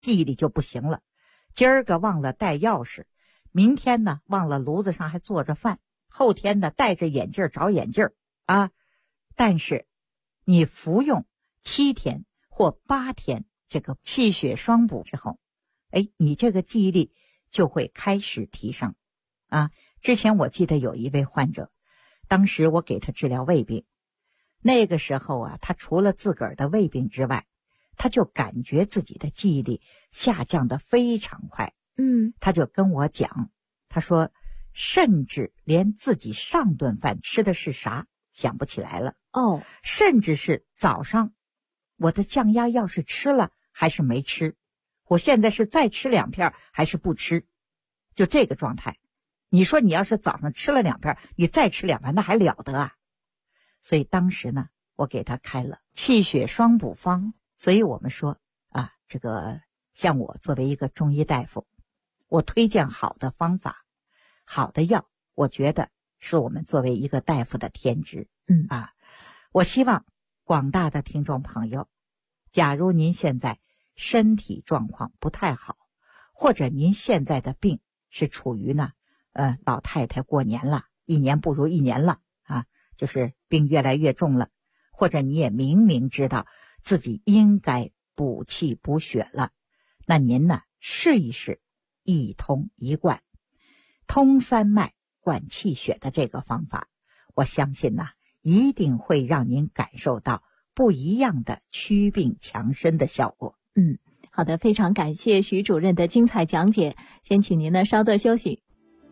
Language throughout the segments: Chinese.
记忆力就不行了。今儿个忘了带钥匙，明天呢忘了炉子上还做着饭，后天呢戴着眼镜找眼镜啊。但是你服用7天或8天这个气血双补之后，你这个记忆力就会开始提升啊。之前我记得有一位患者，当时我给他治疗胃病，那个时候啊，他除了自个儿的胃病之外，他就感觉自己的记忆力下降得非常快。他就跟我讲，他说甚至连自己上顿饭吃的是啥想不起来了。甚至是早上我的降压药是吃了还是没吃，我现在是再吃2片还是不吃，就这个状态。你说你要是早上吃了2片，你再吃2片，那还了得啊。所以当时呢，我给他开了气血双补方。所以我们说啊，这个像我作为一个中医大夫，我推荐好的方法好的药，我觉得是我们作为一个大夫的天职。我希望广大的听众朋友，假如您现在身体状况不太好，或者您现在的病是处于呢老太太过年了，一年不如一年了啊，就是病越来越重了，或者你也明明知道自己应该补气补血了，那您呢试一试一通一贯通三脉贯气血的这个方法，我相信呢一定会让您感受到不一样的祛病强身的效果。 好的，非常感谢徐主任的精彩讲解，先请您呢稍作休息。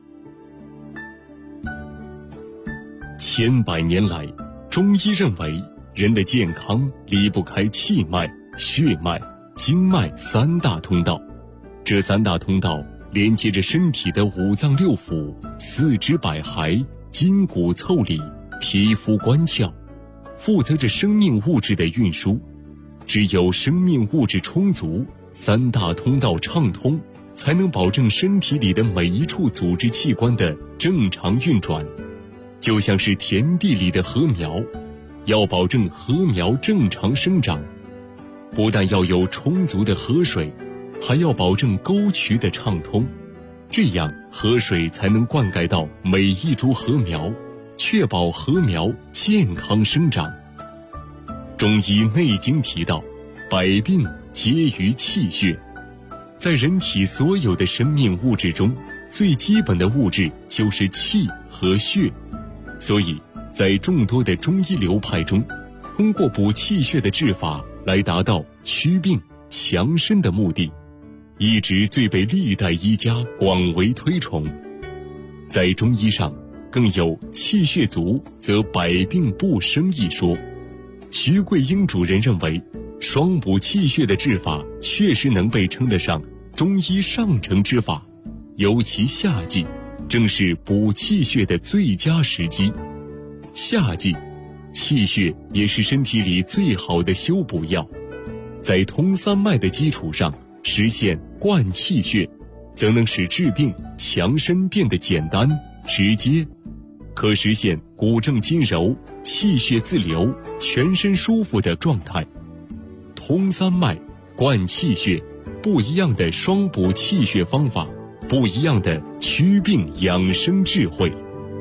千百年来，中医认为人的健康离不开气脉、血脉、经脉3大通道。这3大通道连接着身体的5脏6腑、四肢百骸、筋骨凑理、皮肤关窍，负责着生命物质的运输。只有生命物质充足，3大通道畅通，才能保证身体里的每一处组织器官的正常运转。就像是田地里的禾苗，要保证禾苗正常生长，不但要有充足的河水，还要保证沟渠的畅通，这样河水才能灌溉到每一株禾苗，确保禾苗健康生长。中医内经提到，百病皆于气血。在人体所有的生命物质中，最基本的物质就是气和血。所以在众多的中医流派中，通过补气血的治法来达到祛病强身的目的，一直最被历代医家广为推崇。在中医上更有气血足则百病不生一说。徐桂英主任认为，双补气血的治法确实能被称得上中医上乘之法，尤其夏季正是补气血的最佳时机。夏季气血也是身体里最好的修补药，在通三脉的基础上实现贯气血，则能使治病强身变得简单直接，可实现骨正筋柔、气血自流、全身舒服的状态。通三脉贯气血，不一样的双补气血方法，不一样的祛病养生智慧。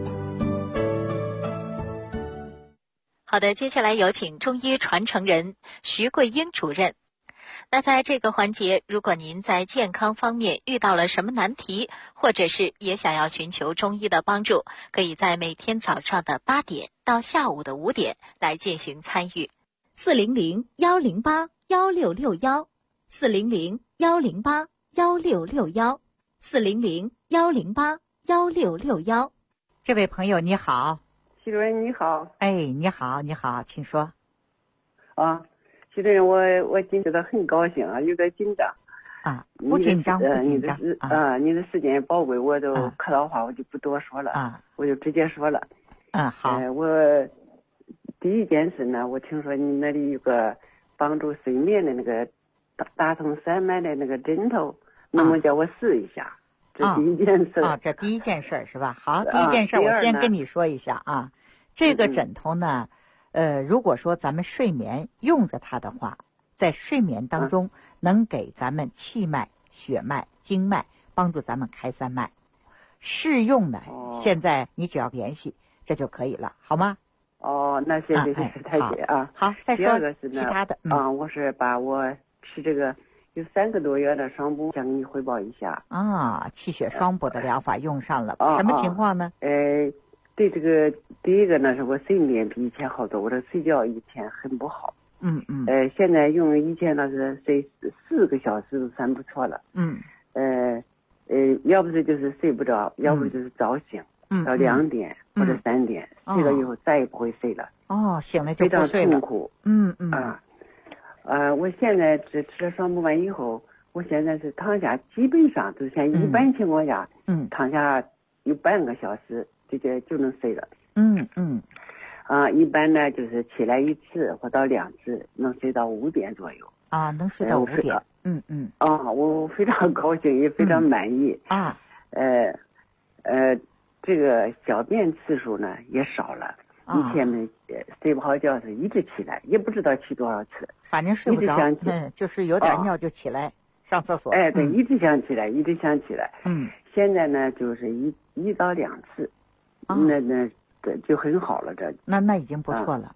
好的，接下来有请中医传承人徐桂英主任。那在这个环节，如果您在健康方面遇到了什么难题，或者是也想要寻求中医的帮助，可以在每天早上的8点到下午的5点来进行参与。400-108-1661，400-108-1661，400-108-1661。 这位朋友你好。 徐主任你好。 你好，请说。 徐主任，我今天很高兴啊，有点紧张啊。不紧张， 你的时间也宝贵，我都客套话我就不多说了我就直接说了。 好。 我第一件事呢，我听说你那里有个帮助睡眠的那个打通三脉的那个枕头，能不能叫我试一下？这第一件事。 这第一件事是吧？好，第一件事我先跟你说一下啊。这个枕头呢，如果说咱们睡眠用着它的话， 在睡眠当中能给咱们气脉、血脉、经脉，帮助咱们开三脉。试用呢，现在你只要联系这就可以了，好吗？ 那谢谢太姐啊。 好，再说第二个是其他的。 我是把我吃这个有3个多月的双补，想给你汇报一下。 气血双补的疗法用上了，什么情况呢？ 对，这个第一个呢，是我睡眠比以前好多，我这睡觉以前很不好。现在用以前那是睡4个小时都算不错了。要不是就是睡不着，要不就是早醒，到2点或者3点，睡了以后再也不会睡了。 醒了就不睡了。 非常痛苦。我现在吃了双补完以后，我现在是躺下，基本上就像一般情况下，躺下有半个小时就能睡了。一般呢就是起来1次或到2次，能睡到5点左右。 能睡到5点。 我非常高兴，也非常满意。这个小便次数呢也少了。以前呢睡不好觉是一直起来，也不知道起多少次， 反正睡不着，就是有点尿就起来上厕所。 对，一直想起来，一直想起来。现在呢就是一到2次，那就很好了。 那已经不错了。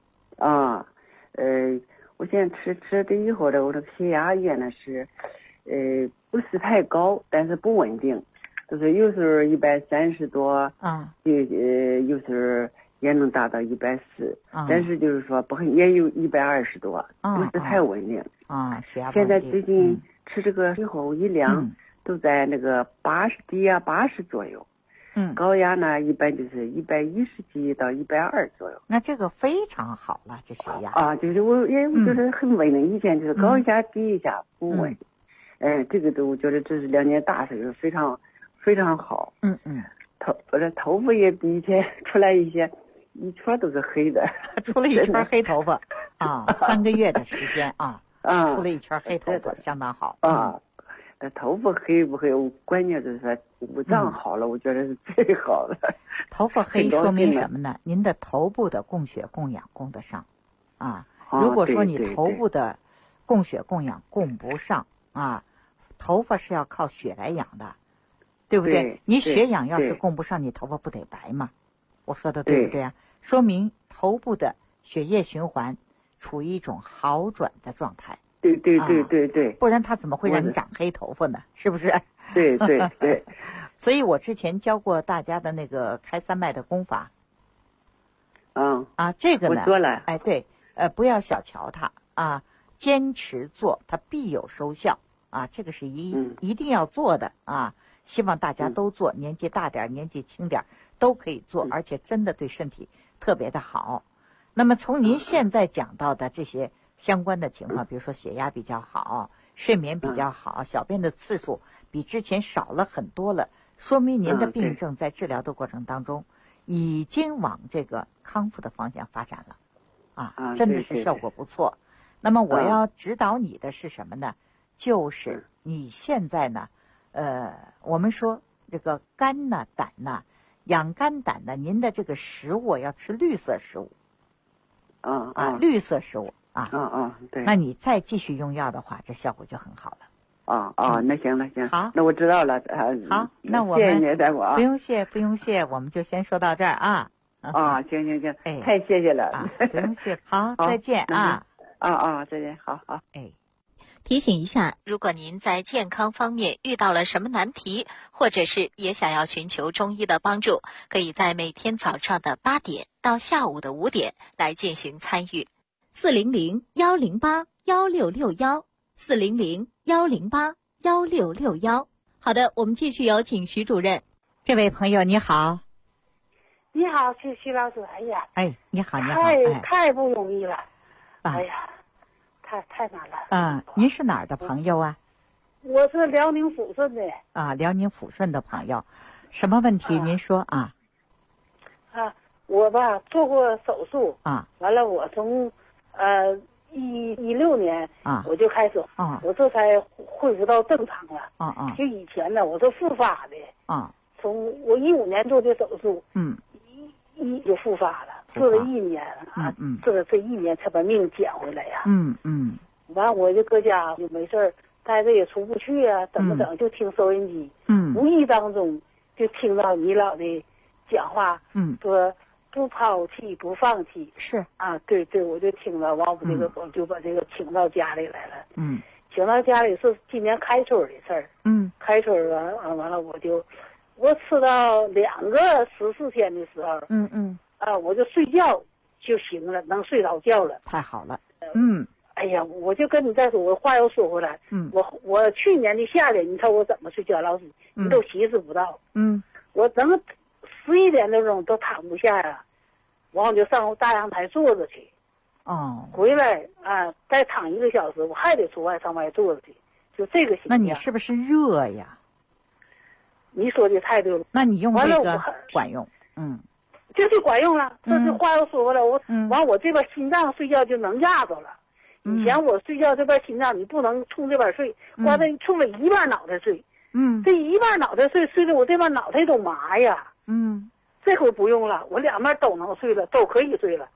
我现在吃这以后呢，我这个血压也呢是不是太高，但是不稳定，就是有时候130多，有时候也能达到140，但是就是说也有120多，不是太稳定。 血压现在最近吃这个以后一量都在那个低压80左右。高压呢一般就是110几到120左右。 那这个非常好了，这血压。 就是我觉得很稳定。以前就是高一下低一下不稳。这个我觉得这是2年大事，非常非常好。我这头发也比以前出来一些，一圈都是黑的。 出了一圈黑头发3个月的时间出了一圈黑头发，相当好。 那头发黑不黑？关键就是说五脏好了，我觉得是最好的。 头发黑说明什么呢？您的头部的供血供氧供得上如果说你头部的供血供氧供不上头发是要靠血来养的，对不对？你血氧要是供不上，你头发不得白吗？我说的对不对啊？说明头部的血液循环处于一种好转的状态。 对， 不然他怎么会让你长黑头发呢？是不是？ 对。 所以我之前教过大家的那个开三脉的功法。这个呢， 我做了。 对，不要小瞧它坚持做，它必有收效这个是一定要做的希望大家都做，年纪大点，年纪轻点都可以做，而且真的对身体特别的好。那么从您现在讲到的这些相关的情况，比如说血压比较好，睡眠比较好，小便的次数比之前少了很多了，说明您的病症在治疗的过程当中已经往这个康复的方向发展了真的是效果不错。那么我要指导你的是什么呢？就是你现在呢我们说这个肝呢胆呢，养肝胆呢，您的这个食物要吃绿色食物绿色食物对。 那你再继续用药的话，这效果就很好了。 那行。 好， 那我知道了。 好，那我们谢谢你，大夫不用谢，我们就先说到这儿行，太谢谢了。 不用谢，好，再见再见，好。 提醒一下，如果您在健康方面遇到了什么难题，或者是也想要寻求中医的帮助，可以在每天早上的8点到下午的5点来进行参与。400-108-1661，400-108-1661。好的，我们继续有请徐主任。 这位朋友你好。 你好，徐老师。哎呀， 你好。 太不容易了。哎呀，太难了。 您是哪儿的朋友啊？ 我是辽宁抚顺的。 辽宁抚顺的朋友，什么问题您说我做过手术完了我从16年我就开始我这才恢复到正常了就以前呢我是复发的从我15年做的手术就复发了，治了1年这1年才把命捡回来呀。 完我就搁家就没事儿，待着也出不去啊，怎么整？就听收音机，无意当中就听到你俩的讲话，说不抛弃不放弃， 是啊，对对，我就听了，完我就把这个请到家里来了，请到家里是今年开春的事儿，开春完了我吃到2个14天的时候，我就睡觉就行了，能睡着觉了， 太好了， 哎呀，我就跟你再说，我话又说回来，我去年的夏天，你看我怎么睡觉，老师你都稀释不到，我能11点多钟都躺不下呀，完我就上大阳台坐着去，回来再躺1个小时，我还得上外坐着去，就这个形象。 那你是不是热呀？ 你说的太对了。 那你用这个管用， 就管用了。这话又说回来，我这边心脏睡觉就能压着了。以前我睡觉这边心脏你不能冲这边睡，光这冲了一半脑袋睡，这一半脑袋睡的我这边脑袋都麻呀，这回不用了，我2边都能睡了，都可以睡了，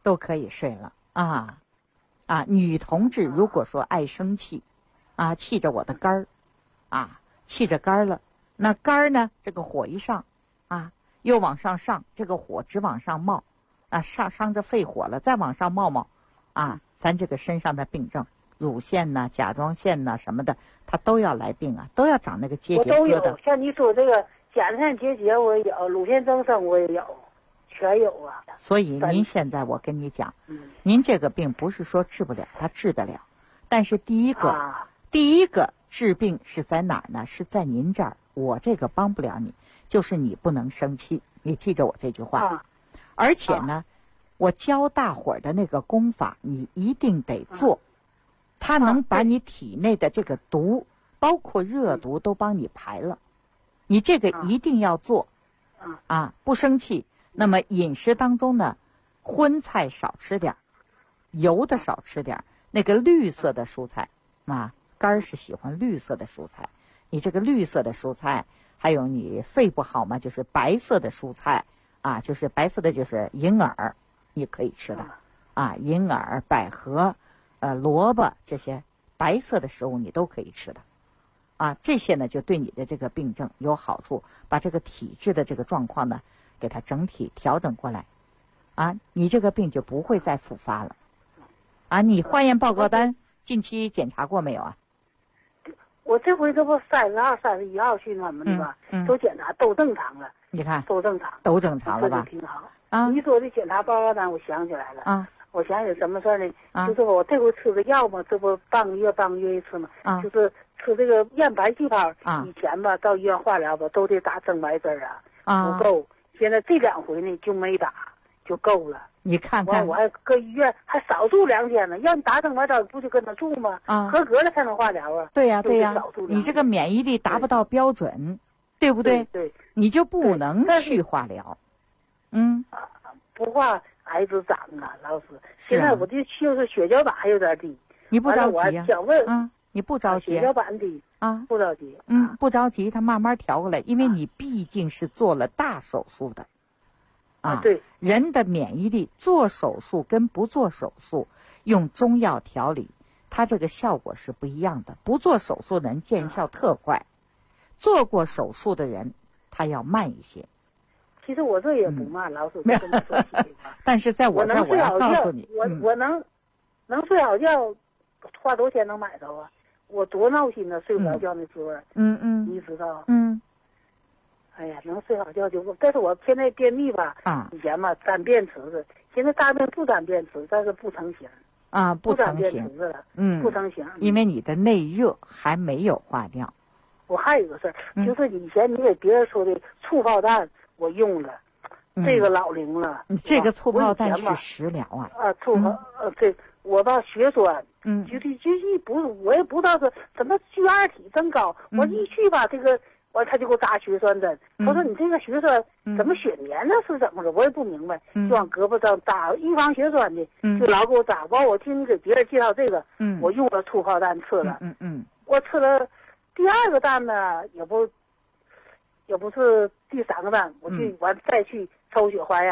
女同志如果说爱生气，气着我的肝儿，气着肝儿了，那肝儿呢，这个火一上，又往上上，这个火直往上冒，伤着肺火了，再往上冒，咱这个身上的病症，乳腺呐、甲状腺呐什么的，它都要来病啊，都要长那个结节疙瘩。 我都有，像你说这个甲状腺结节我也有，乳腺增生我也有，全有啊。 所以您现在我跟你讲，您这个病不是说治不了，它治得了，但是第一个治病是在哪儿呢？是在您这儿，我这个帮不了你，就是你不能生气，你记着我这句话。而且呢，我教大伙儿的那个功法，你一定得做，它能把你体内的这个毒，包括热毒都帮你排了。你这个一定要做，不生气。那么饮食当中呢，荤菜少吃点，油的少吃点，那个绿色的蔬菜肝儿是喜欢绿色的蔬菜。你这个绿色的蔬菜，还有你肺不好嘛，就是白色的蔬菜就是白色的就是银耳，你可以吃的银耳、百合、萝卜这些白色的食物你都可以吃的这些呢就对你的这个病症有好处，把这个体质的这个状况呢给它整体调整过来你这个病就不会再复发了你化验报告单近期检查过没有啊？ 我这回这不32、31号去他们的吧，都检查都正常了。 你看都正常了吧？挺好你说的检查报告单我想起来了我想起什么事儿呢？就是我这回吃的药嘛，这不半个月一次嘛，就是吃这个验白细胞以前吧到医院化疗吧都得打增白针不够，现在这2回呢就没打就够了。 你看看我还搁医院还少住2天呢，要你打增白针不就跟他住吗？合格了才能化疗对呀，你这个免疫力达不到标准，对不对？ 对， 你就不能去化疗。 不化癌子长老师。现在我就是血小板还有点低。 你不着急我想问你不着急。 血小板低不着急。 不着急，它慢慢调过来，因为你毕竟是做了大手术的。 对， 人的免疫力做手术跟不做手术用中药调理，它这个效果是不一样的。不做手术的人见效特快，做过手术的人他要慢一些。 其实我这也不慢，老师跟你说但是在我这儿我要告诉你， 我能睡好觉，花多少钱能买着啊？我多闹心呢，睡不着觉那滋味。你知道。哎呀，能睡好觉就，但是我现在便秘吧，以前嘛沾便池子，现在大便不沾便池，但是不成形不成形了，不成形， 因为你的内热还没有化掉。 我还有个事儿，就是以前你给别人说的醋泡蛋，我用了，这个老灵了。 这个醋泡蛋是食疗醋泡对，我吧血栓，我也不知道是什么血二体增高，我一去吧这个。完他就给我扎血栓针，他说你这个血栓怎么血粘呢？是怎么着？我也不明白，就往胳膊上扎，预防血栓的，就老给我扎。完我听你给别人介绍这个，我用了醋泡蛋吃了，我吃了第2个蛋呢，也不是第3个蛋，我去完再去抽血化验，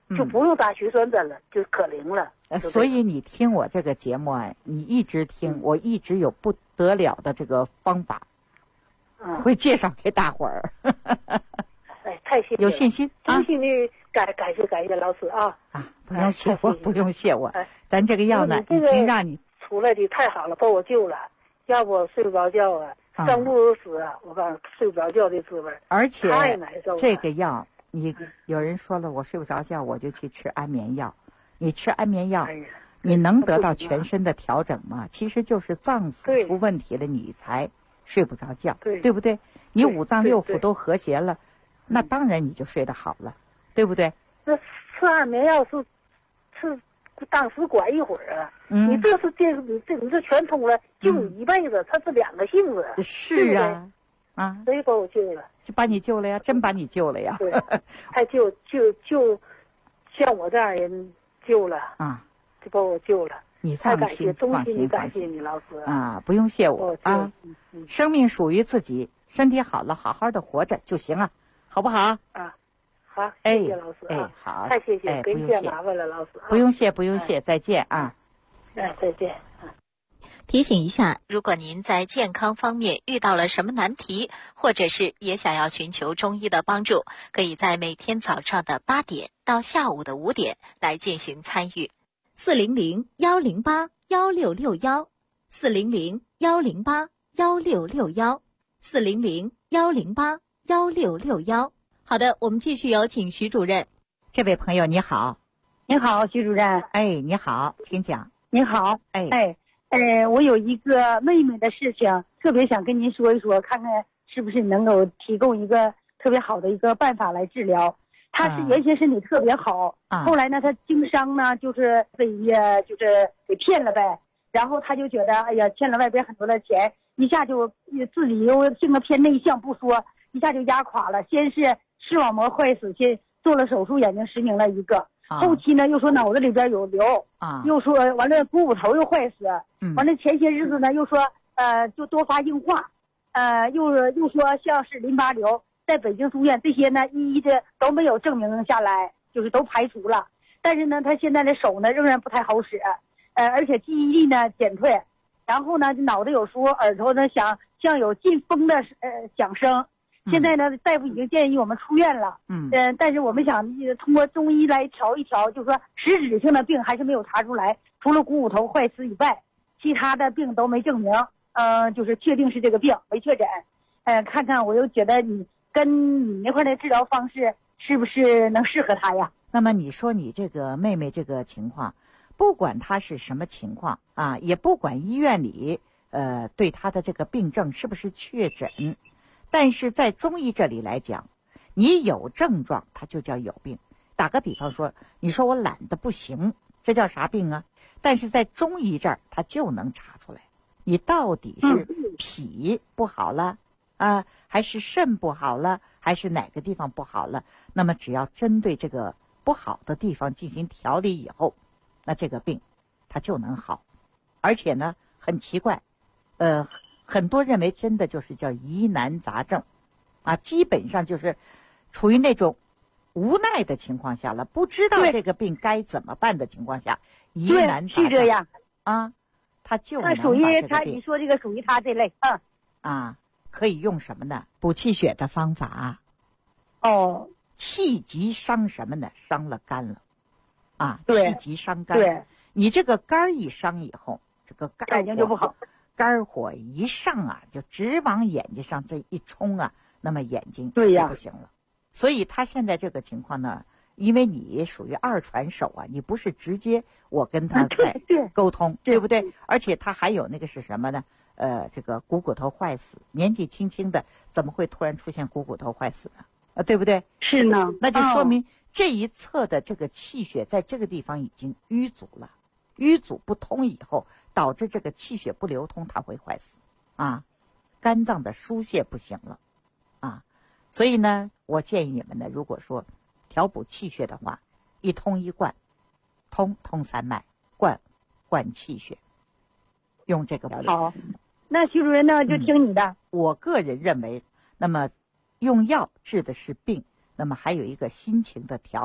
就不用打血栓针了，就可灵了。 所以你听我这个节目啊，你一直听，我一直有不得了的这个方法，会介绍给大伙儿。 哎，太谢谢了， 有信心， 衷心的感谢老师啊！ 不用谢我，不用谢我。咱这个药呢，已经让你出来的太好了，把我救了，要不我睡不着觉啊，生不如死啊！我告诉你，睡不着觉的滋味， 而且太难受了。 这个药，有人说了，我睡不着觉，我就去吃安眠药。你吃安眠药，你能得到全身的调整吗？其实就是脏腑出问题了，你才睡不着觉，对不对？你五脏六腑都和谐了，那当然你就睡得好了，对不对？ 那吃安眠药是当时管一会儿啊，你这你这全通了，救你一辈子，它是两个性子。 是啊， 谁把我救了？ 就把你救了呀，真把你救了呀。 对，还救像我这样人救了就把我救了。 你放心， 衷心的感谢你，老师不用谢我啊。生命属于自己，身体好了，好好的活着就行了，好不好？ 好，谢谢老师啊！ 好， 太谢谢，给你添麻烦了，老师。 不用谢，不用谢，再见啊！ 再见。 提醒一下，如果您在健康方面遇到了什么难题，或者是也想要寻求中医的帮助，可以在每天早上的8点到下午的5点来进行参与。400-108-1661，400-108-1661，400-108-1661。好的，我们继续有请徐主任。 这位朋友你好。 你好，徐主任。 你好，请讲。 你好。我有一个妹妹的事情，特别想跟您说一说，看看是不是能够提供一个特别好的一个办法来治疗。她是原先身体特别好，后来呢，她经商呢，就是被给骗了呗。然后她就觉得，哎呀，欠了外边很多的钱，一下就自己又性格偏内向，不说，一下就压垮了。先是视网膜坏死，先做了手术，眼睛失明了一个。后期呢，又说脑子里边有瘤，又说完了股骨头又坏死，完了前些日子呢，又说就多发硬化，又说像是淋巴瘤，在北京住院，这些呢一一的都没有证明下来，就是都排除了。但是呢，他现在的手呢仍然不太好使，而且记忆力呢减退，然后呢脑子有说，耳朵呢像有进风的响声。现在呢，大夫已经建议我们出院了。但是我们想通过中医来调一调，就是说实质性的病还是没有查出来，除了股骨头坏死以外，其他的病都没证明。就是确定是这个病，没确诊。看看我又觉得你跟你那块的治疗方式是不是能适合他呀？ 那么你说你这个妹妹这个情况，不管她是什么情况也不管医院里对她的这个病症是不是确诊。但是在中医这里来讲，你有症状它就叫有病。打个比方说，你说我懒得不行，这叫啥病啊？但是在中医这儿它就能查出来，你到底是脾不好了还是肾不好了，还是哪个地方不好了？那么只要针对这个不好的地方进行调理以后，那这个病它就能好。而且呢，很奇怪，很多认为真的就是叫疑难杂症基本上就是处于那种无奈的情况下了，不知道这个病该怎么办的情况下，疑难杂症是这样他就能把这个病。 属于他，你说这个属于他这类可以用什么呢？补气血的方法气急伤什么呢？伤了肝了气急伤肝。 对， 你这个肝一伤以后，这个肝眼睛就不好。 肝火一上就直往眼睛上这一冲那么眼睛就不行了。所以他现在这个情况呢，因为你属于二传手你不是直接我跟他在沟通，对不对？而且他还有那个是什么呢？这个股骨头坏死，年纪轻轻的怎么会突然出现股骨头坏死呢？对不对？ 是呢， 那就说明这一侧的这个气血在这个地方已经淤阻了，淤阻不通以后，导致这个气血不流通，它会坏死肝脏的疏泄不行了所以呢，我建议你们呢，如果说调补气血的话，一通一贯，通三脉，灌气血，用这个方法。 好，那徐主任呢就听你的。 我个人认为，那么用药治的是病，那么还有一个心情的调理，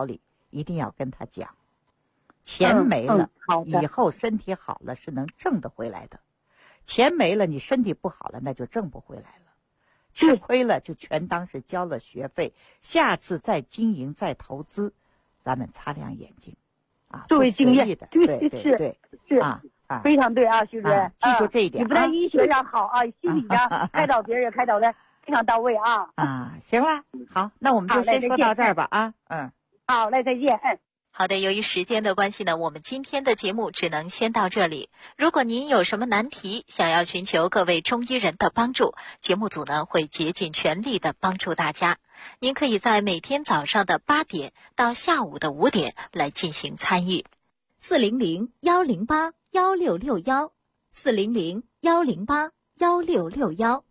一定要跟他讲，钱没了，以后身体好了是能挣得回来的。钱没了，你身体不好了，那就挣不回来了。吃亏了就全当是交了学费，下次再经营再投资，咱们擦亮眼睛啊， 作为经验的，对是啊，非常对啊，徐主任， 记住这一点。 你不但医学上好啊，心理上开导别人开导的非常到位啊。 行了，好，那我们就先说到这儿吧啊， 好嘞，再见， 好的，由于时间的关系呢，我们今天的节目只能先到这里。如果您有什么难题，想要寻求各位中医人的帮助，节目组呢会竭尽全力的帮助大家。您可以在每天早上的8点到下午的5点来进行参与。400-108-1661 400-108-1661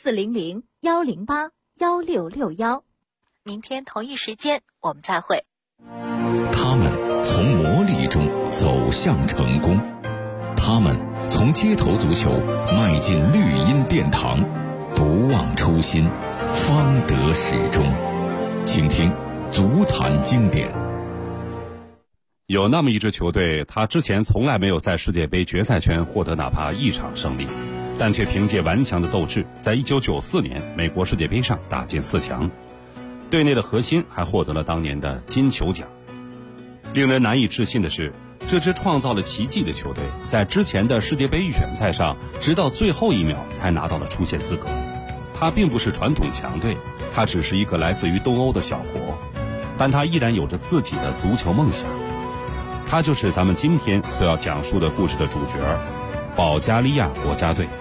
400-108-1661。明天同一时间我们再会。 他们从磨砺中走向成功，他们从街头足球迈进绿茵殿堂，不忘初心，方得始终。请听足坛经典。 有那么一支球队，他之前从来没有在世界杯决赛圈获得哪怕一场胜利，但却凭借顽强的斗志，在1994年美国世界杯上打进4强。队内的核心还获得了当年的金球奖。令人难以置信的是，这支创造了奇迹的球队，在之前的世界杯预选赛上，直到最后1秒才拿到了出线资格。它并不是传统强队，它只是一个来自于东欧的小国，但它依然有着自己的足球梦想。它就是咱们今天所要讲述的故事的主角——保加利亚国家队。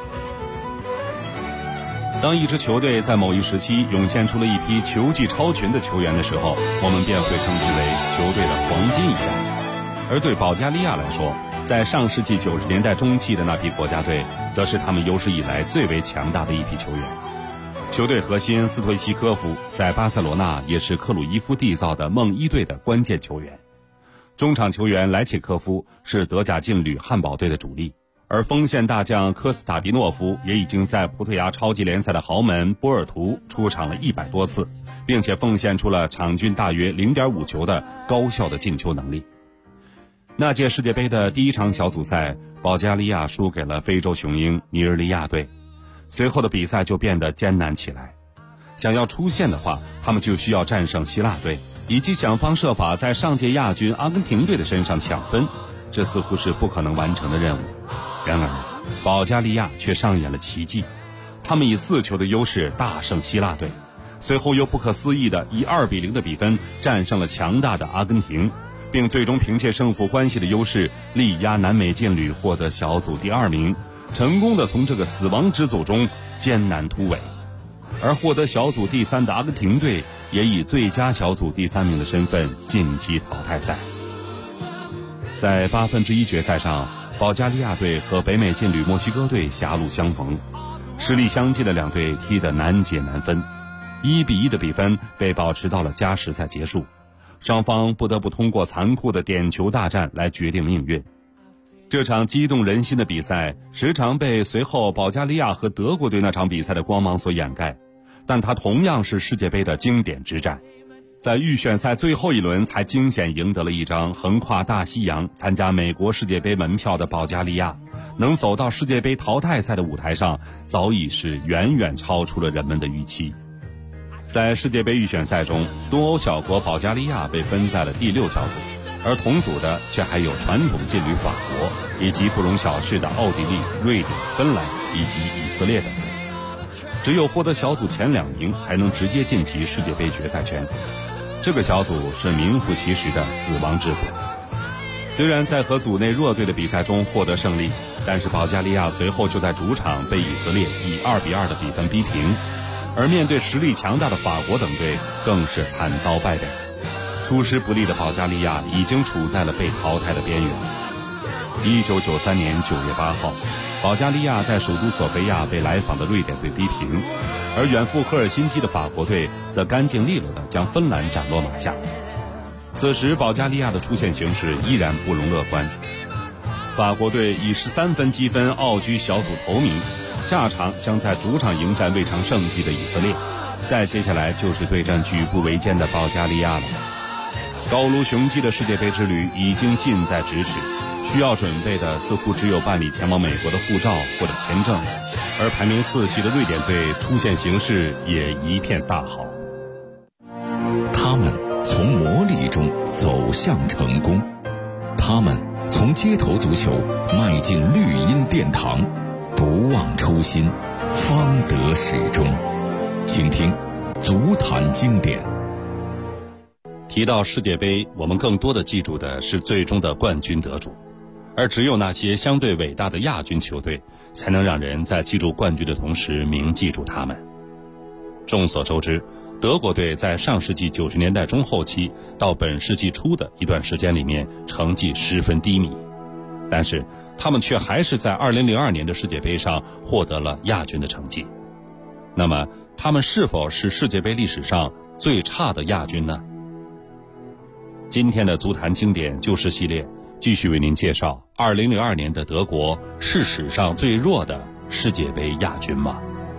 当一支球队在某一时期涌现出了一批球技超群的球员的时候，我们便会称之为球队的黄金一代。而对保加利亚来说，在上世纪90年代中期的那批国家队，则是他们有史以来最为强大的一批球员。球队核心斯托伊奇科夫在巴塞罗那也是克鲁伊夫缔造的梦一队的关键球员。中场球员莱切科夫是德甲劲旅汉堡队的主力。而锋线大将科斯塔迪诺夫也已经在葡萄牙超级联赛的豪门波尔图出场了100多次，并且奉献出了场均大约 0.5 球的高效的进球能力。那届世界杯的第1场小组赛，保加利亚输给了非洲雄鹰尼日利亚队，随后的比赛就变得艰难起来。想要出线的话，他们就需要战胜希腊队，以及想方设法在上届亚军阿根廷队的身上抢分，这似乎是不可能完成的任务。然而保加利亚却上演了奇迹，他们以4球的优势大胜希腊队，随后又不可思议的以2-0的比分战胜了强大的阿根廷，并最终凭借胜负关系的优势力压南美劲旅获得小组第2名，成功的从这个死亡之组中艰难突围。而获得小组第3的阿根廷队也以最佳小组第3名的身份晋级淘汰赛。在1/8决赛上，保加利亚队和北美劲旅墨西哥队狭路相逢，实力相近的两队踢得难解难分，1-1的比分被保持到了加时赛结束，双方不得不通过残酷的点球大战来决定命运。这场激动人心的比赛时常被随后保加利亚和德国队那场比赛的光芒所掩盖，但它同样是世界杯的经典之战。在预选赛最后一轮才惊险赢得了一张横跨大西洋参加美国世界杯门票的保加利亚，能走到世界杯淘汰赛的舞台上，早已是远远超出了人们的预期。在世界杯预选赛中，东欧小国保加利亚被分在了第6小组，而同组的却还有传统劲旅法国，以及不容小视的奥地利、瑞典、芬兰以及以色列等。只有获得小组前2名才能直接晋级世界杯决赛圈。这个小组是名副其实的死亡之组。虽然在和组内弱队的比赛中获得胜利，但是保加利亚随后就在主场被以色列以2-2的比分逼平，而面对实力强大的法国等队更是惨遭败北。出师不利的保加利亚已经处在了被淘汰的边缘。1993年9月8号，保加利亚在首都索菲亚被来访的瑞典队逼平，而远赴赫尔辛基的法国队则干净利落地将芬兰斩落马下。此时保加利亚的出线形势依然不容乐观，法国队以13分积分傲居小组头名，下场将在主场迎战未尝胜绩的以色列，再接下来就是对阵举步维艰的保加利亚了。 高卢雄鸡的世界杯之旅已经近在咫尺，需要准备的似乎只有办理前往美国的护照或者签证，而排名4席的瑞典队出线形势也一片大好。 他们从磨砺中走向成功，他们从街头足球迈进绿茵殿堂，不忘初心，方得始终。请听足坛经典。 提到世界杯，我们更多的记住的是最终的冠军得主，而只有那些相对伟大的亚军球队，才能让人在记住冠军的同时铭记住他们。众所周知，德国队在上世纪90年代中后期到本世纪初的一段时间里面成绩十分低迷，但是他们却还是在2002年的世界杯上获得了亚军的成绩。那么他们是否是世界杯历史上最差的亚军呢？今天的足坛经典旧事系列继续为您介绍2002年的德国是史上最弱的世界杯亚军吗？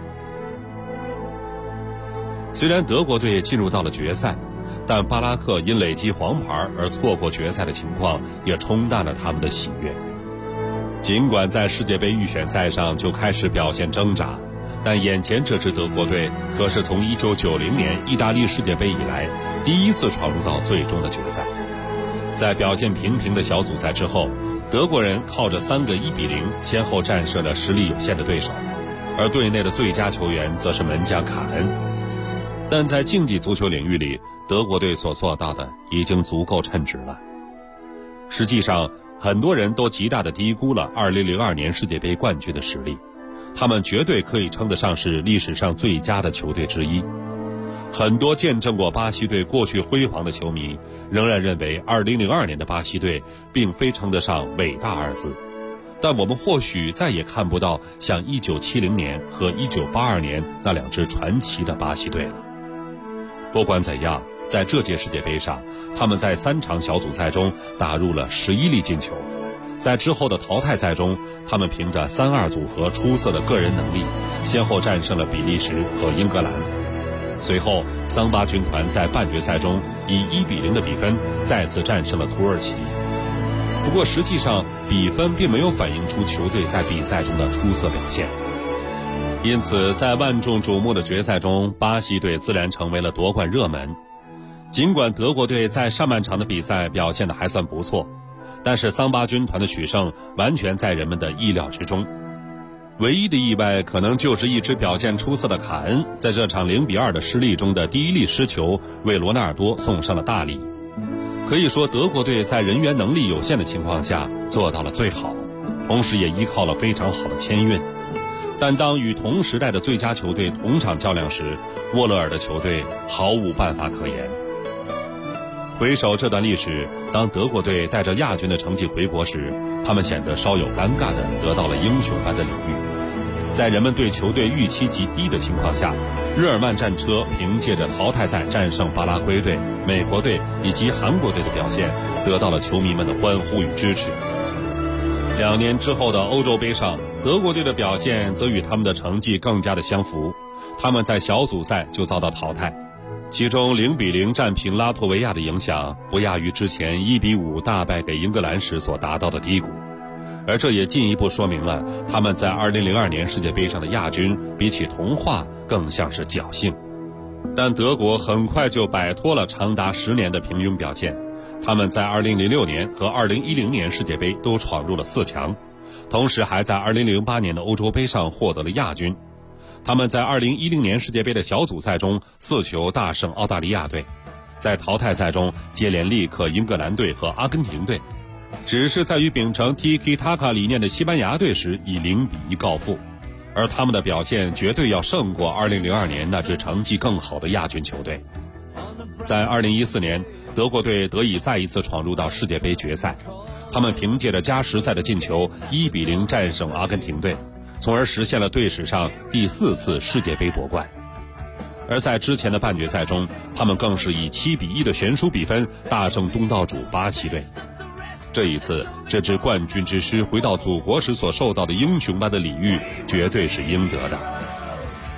虽然德国队进入到了决赛，但巴拉克因累积黄牌而错过决赛的情况也冲淡了他们的喜悦。尽管在世界杯预选赛上就开始表现挣扎，但眼前这支德国队可是从1990年意大利世界杯以来第一次闯入到最终的决赛。在表现平平的小组赛之后，德国人靠着3个1-0先后战胜了实力有限的对手，而队内的最佳球员则是门将卡恩。但在竞技足球领域里，德国队所做到的已经足够称职了。实际上，很多人都极大地低估了2002年世界杯冠军的实力，他们绝对可以称得上是历史上最佳的球队之一。很多见证过巴西队过去辉煌的球迷仍然认为2002年的巴西队并非称得上伟大二字，但我们或许再也看不到像1970年和1982年那2支传奇的巴西队了。不管怎样，在这届世界杯上，他们在3场小组赛中打入了11粒进球。在之后的淘汰赛中，他们凭着3-2组合出色的个人能力，先后战胜了比利时和英格兰。随后，桑巴军团在半决赛中以1-0的比分再次战胜了土耳其。不过实际上，比分并没有反映出球队在比赛中的出色表现。因此，在万众瞩目的决赛中，巴西队自然成为了夺冠热门。尽管德国队在上半场的比赛表现得还算不错，但是桑巴军团的取胜完全在人们的意料之中。唯一的意外可能就是一支表现出色的卡恩在这场0-2的失利中的第1粒失球为罗纳尔多送上了大礼。可以说，德国队在人员能力有限的情况下做到了最好，同时也依靠了非常好的签运。但当与同时代的最佳球队同场较量时，沃勒尔的球队毫无办法可言。回首这段历史，当德国队带着亚军的成绩回国时，他们显得稍有尴尬地得到了英雄般的礼遇。在人们对球队预期极低的情况下，日耳曼战车凭借着淘汰赛战胜巴拉圭队、美国队以及韩国队的表现，得到了球迷们的欢呼与支持。2年之后的欧洲杯上，德国队的表现则与他们的成绩更加的相符，他们在小组赛就遭到淘汰。其中0-0战平拉脱维亚的影响不亚于之前1-5大败给英格兰时所达到的低谷，而这也进一步说明了他们在2002年世界杯上的亚军比起童话更像是侥幸。但德国很快就摆脱了长达10年的平庸表现，他们在2006年和2010年世界杯都闯入了4强，同时还在2008年的欧洲杯上获得了亚军。他们在2010年世界杯的小组赛中4球大胜澳大利亚队，在淘汰赛中接连力克英格兰队和阿根廷队，只是在与秉承 Tiki-Taka 理念的西班牙队时以0-1告负，而他们的表现绝对要胜过2002年那支成绩更好的亚军球队。在2014年，德国队得以再一次闯入到世界杯决赛，他们凭借着加时赛的进球1-0战胜阿根廷队，从而实现了队史上第4次世界杯夺冠。而在之前的半决赛中，他们更是以7-1的悬殊比分大胜东道主巴西队。这一次，这支冠军之师回到祖国时所受到的英雄般的礼遇，绝对是应得的。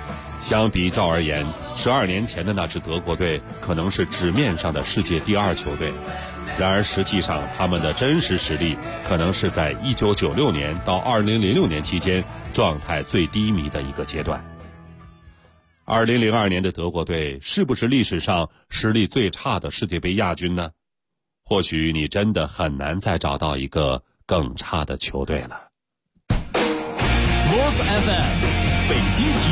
相比较而言，12年前的那支德国队可能是纸面上的世界第2球队，然而实际上他们的真实实力可能是在1996年到2006年期间状态最低迷的一个阶段。2002年的德国队是不是历史上实力最差的世界杯亚军呢？或许你真的很难再找到一个更差的球队了。 Sports FM 北京